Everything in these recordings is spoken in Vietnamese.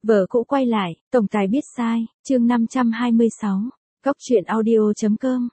Vợ cũ quay lại, tổng tài biết sai, chương 526, Góc truyện audio.com,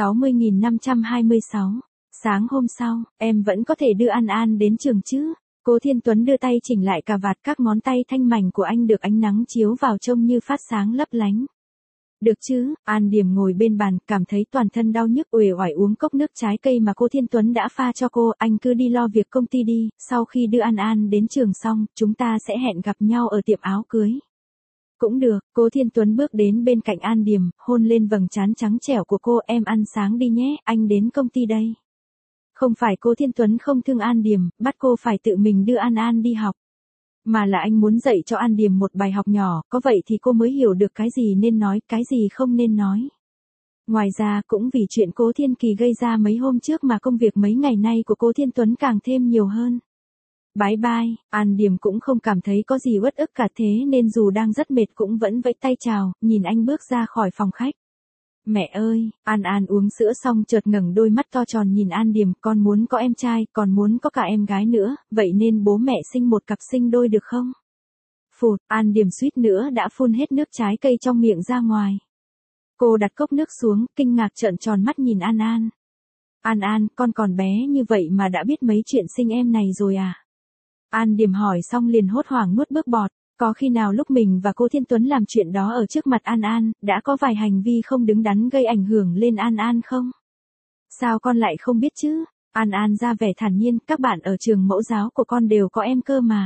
60.526. Sáng hôm sau, em vẫn có thể đưa An An đến trường chứ? Cố Thiên Tuấn đưa tay chỉnh lại cà vạt, các ngón tay thanh mảnh của anh được ánh nắng chiếu vào trông như phát sáng lấp lánh. Được chứ? An Điềm ngồi bên bàn, cảm thấy toàn thân đau nhức, uể oải uống cốc nước trái cây mà Cố Thiên Tuấn đã pha cho cô. Anh cứ đi lo việc công ty đi, sau khi đưa An An đến trường xong, chúng ta sẽ hẹn gặp nhau ở tiệm áo cưới. Cũng được. Cố Thiên Tuấn bước đến bên cạnh An Điềm, hôn lên vầng trán trắng trẻo của cô. Em ăn sáng đi nhé, anh đến công ty đây. Không phải Cố Thiên Tuấn không thương An Điềm, bắt cô phải tự mình đưa An An đi học. Mà là anh muốn dạy cho An Điềm một bài học nhỏ, có vậy thì cô mới hiểu được cái gì nên nói, cái gì không nên nói. Ngoài ra cũng vì chuyện Cố Thiên Kỳ gây ra mấy hôm trước mà công việc mấy ngày nay của Cố Thiên Tuấn càng thêm nhiều hơn. Bye bye, An Điềm cũng không cảm thấy có gì uất ức cả, thế nên dù đang rất mệt cũng vẫn vẫy tay chào, nhìn anh bước ra khỏi phòng khách. Mẹ ơi, An An uống sữa xong chợt ngẩng đôi mắt to tròn nhìn An Điềm, con muốn có em trai, còn muốn có cả em gái nữa, vậy nên bố mẹ sinh một cặp sinh đôi được không? Phụt, An Điềm suýt nữa đã phun hết nước trái cây trong miệng ra ngoài. Cô đặt cốc nước xuống, kinh ngạc trợn tròn mắt nhìn An An. An An, con còn bé như vậy mà đã biết mấy chuyện sinh em này rồi à? An Điềm hỏi xong liền hốt hoảng nuốt nước bọt. Có khi nào lúc mình và Cố Thiên Tuấn làm chuyện đó ở trước mặt An An, đã có vài hành vi không đứng đắn gây ảnh hưởng lên An An không? Sao con lại không biết chứ? An An ra vẻ thản nhiên, các bạn ở trường mẫu giáo của con đều có em cơ mà.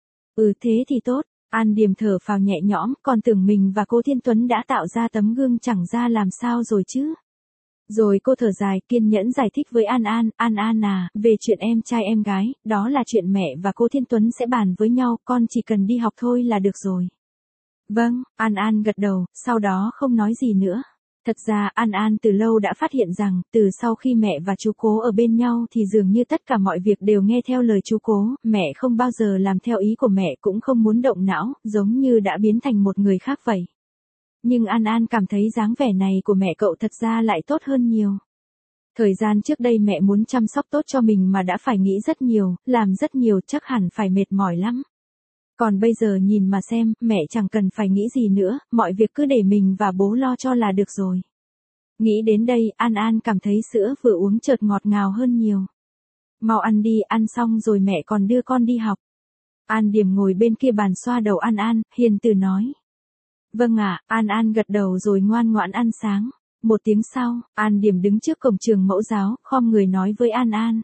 Ừ thế thì tốt, An Điềm thở phào nhẹ nhõm, còn tưởng mình và Cố Thiên Tuấn đã tạo ra tấm gương chẳng ra làm sao rồi chứ. Rồi cô thở dài, kiên nhẫn giải thích với An An, An An à, về chuyện em trai em gái, đó là chuyện mẹ và Cố Thiên Tuấn sẽ bàn với nhau, con chỉ cần đi học thôi là được rồi. Vâng, An An gật đầu, sau đó không nói gì nữa. Thật ra An An từ lâu đã phát hiện rằng, từ sau khi mẹ và chú Cố ở bên nhau thì dường như tất cả mọi việc đều nghe theo lời chú Cố, mẹ không bao giờ làm theo ý của mẹ, cũng không muốn động não, giống như đã biến thành một người khác vậy. Nhưng An An cảm thấy dáng vẻ này của mẹ cậu thật ra lại tốt hơn nhiều. Thời gian trước đây mẹ muốn chăm sóc tốt cho mình mà đã phải nghĩ rất nhiều, làm rất nhiều, chắc hẳn phải mệt mỏi lắm. Còn bây giờ nhìn mà xem, mẹ chẳng cần phải nghĩ gì nữa, mọi việc cứ để mình và bố lo cho là được rồi. Nghĩ đến đây, An An cảm thấy sữa vừa uống chợt ngọt ngào hơn nhiều. Mau ăn đi, ăn xong rồi mẹ còn đưa con đi học. An Điềm ngồi bên kia bàn xoa đầu An An, hiền từ nói. Vâng ạ, An An gật đầu rồi ngoan ngoãn ăn sáng. Một tiếng sau, An Điềm đứng trước cổng trường mẫu giáo, khom người nói với An An.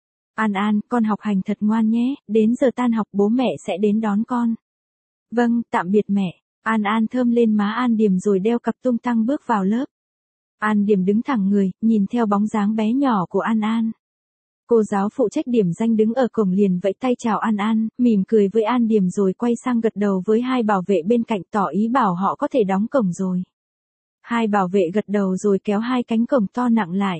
An An, con học hành thật ngoan nhé, đến giờ tan học bố mẹ sẽ đến đón con. Vâng, tạm biệt mẹ. An An thơm lên má An Điềm rồi đeo cặp tung tăng bước vào lớp. An Điềm đứng thẳng người, nhìn theo bóng dáng bé nhỏ của An An. Cô giáo phụ trách điểm danh đứng ở cổng liền vẫy tay chào An An, mỉm cười với An Điềm rồi quay sang gật đầu với hai bảo vệ bên cạnh tỏ ý bảo họ có thể đóng cổng rồi. Hai bảo vệ gật đầu rồi kéo hai cánh cổng to nặng lại.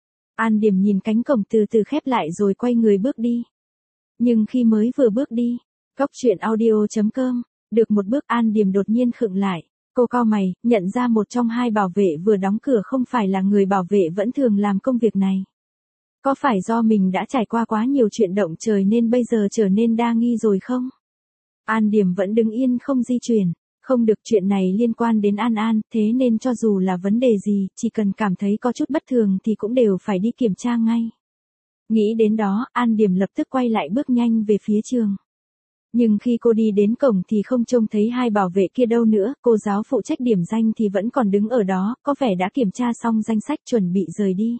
An Điềm nhìn cánh cổng từ từ khép lại rồi quay người bước đi. Nhưng khi mới vừa bước đi, Góc truyện audio.com, được một bước An Điềm đột nhiên khựng lại. Cô cau mày, nhận ra một trong hai bảo vệ vừa đóng cửa không phải là người bảo vệ vẫn thường làm công việc này. Có phải do mình đã trải qua quá nhiều chuyện động trời nên bây giờ trở nên đa nghi rồi không? An Điềm vẫn đứng yên không di chuyển. Không được, chuyện này liên quan đến An An, thế nên cho dù là vấn đề gì, chỉ cần cảm thấy có chút bất thường thì cũng đều phải đi kiểm tra ngay. Nghĩ đến đó, An Điềm lập tức quay lại bước nhanh về phía trường. Nhưng khi cô đi đến cổng thì không trông thấy hai bảo vệ kia đâu nữa, cô giáo phụ trách điểm danh thì vẫn còn đứng ở đó, có vẻ đã kiểm tra xong danh sách chuẩn bị rời đi.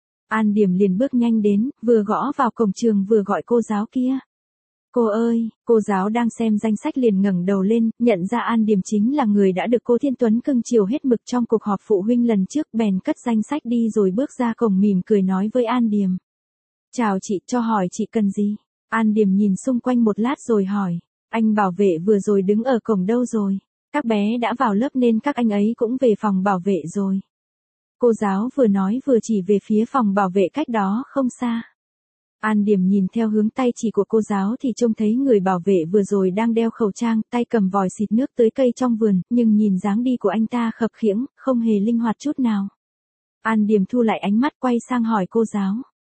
An Điềm liền bước nhanh đến, vừa gõ vào cổng trường vừa gọi cô giáo kia. Cô ơi, cô giáo đang xem danh sách liền ngẩng đầu lên, nhận ra An Điềm chính là người đã được Cố Thiên Tuấn cưng chiều hết mực trong cuộc họp phụ huynh lần trước, bèn cất danh sách đi rồi bước ra cổng mỉm cười nói với An Điềm. Chào chị, cho hỏi chị cần gì? An Điềm nhìn xung quanh một lát rồi hỏi. Anh bảo vệ vừa rồi đứng ở cổng đâu rồi? Các bé đã vào lớp nên các anh ấy cũng về phòng bảo vệ rồi. Cô giáo vừa nói vừa chỉ về phía phòng bảo vệ cách đó không xa. An Điềm nhìn theo hướng tay chỉ của cô giáo thì trông thấy người bảo vệ vừa rồi đang đeo khẩu trang, tay cầm vòi xịt nước tưới cây trong vườn, nhưng nhìn dáng đi của anh ta khập khiễng, không hề linh hoạt chút nào. An Điềm thu lại ánh mắt quay sang hỏi cô giáo.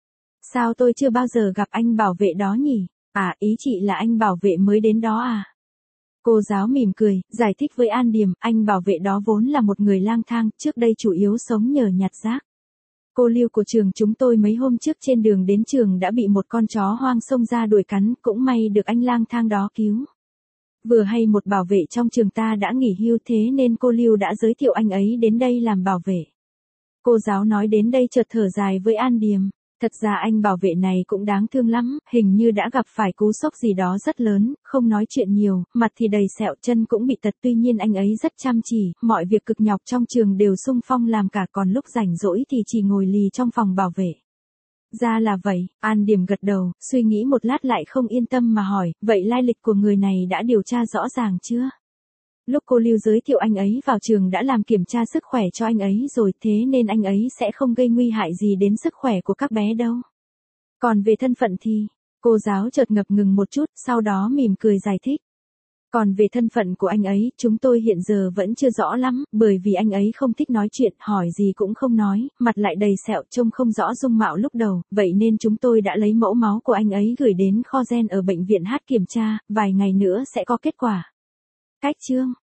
Sao tôi chưa bao giờ gặp anh bảo vệ đó nhỉ? À, ý chị là anh bảo vệ mới đến đó à? Cô giáo mỉm cười, giải thích với An Điềm, anh bảo vệ đó vốn là một người lang thang, trước đây chủ yếu sống nhờ nhặt rác. Cô Lưu của trường chúng tôi mấy hôm trước trên đường đến trường đã bị một con chó hoang xông ra đuổi cắn, cũng may được anh lang thang đó cứu. Vừa hay một bảo vệ trong trường ta đã nghỉ hưu thế nên cô Lưu đã giới thiệu anh ấy đến đây làm bảo vệ. Cô giáo nói đến đây chợt thở dài với An Điềm. Thật ra anh bảo vệ này cũng đáng thương lắm, hình như đã gặp phải cú sốc gì đó rất lớn, không nói chuyện nhiều, mặt thì đầy sẹo, chân cũng bị tật, tuy nhiên anh ấy rất chăm chỉ, mọi việc cực nhọc trong trường đều xung phong làm cả, còn lúc rảnh rỗi thì chỉ ngồi lì trong phòng bảo vệ. Ra là vậy, An Điềm gật đầu, suy nghĩ một lát lại không yên tâm mà hỏi, vậy lai lịch của người này đã điều tra rõ ràng chưa? Lúc cô Lưu giới thiệu anh ấy vào trường đã làm kiểm tra sức khỏe cho anh ấy rồi, thế nên anh ấy sẽ không gây nguy hại gì đến sức khỏe của các bé đâu. Còn về thân phận thì, cô giáo chợt ngập ngừng một chút, sau đó mỉm cười giải thích. Còn về thân phận của anh ấy, chúng tôi hiện giờ vẫn chưa rõ lắm, bởi vì anh ấy không thích nói chuyện, hỏi gì cũng không nói, mặt lại đầy sẹo, trông không rõ dung mạo lúc đầu, vậy nên chúng tôi đã lấy mẫu máu của anh ấy gửi đến kho gen ở bệnh viện H kiểm tra, vài ngày nữa sẽ có kết quả. Cách chương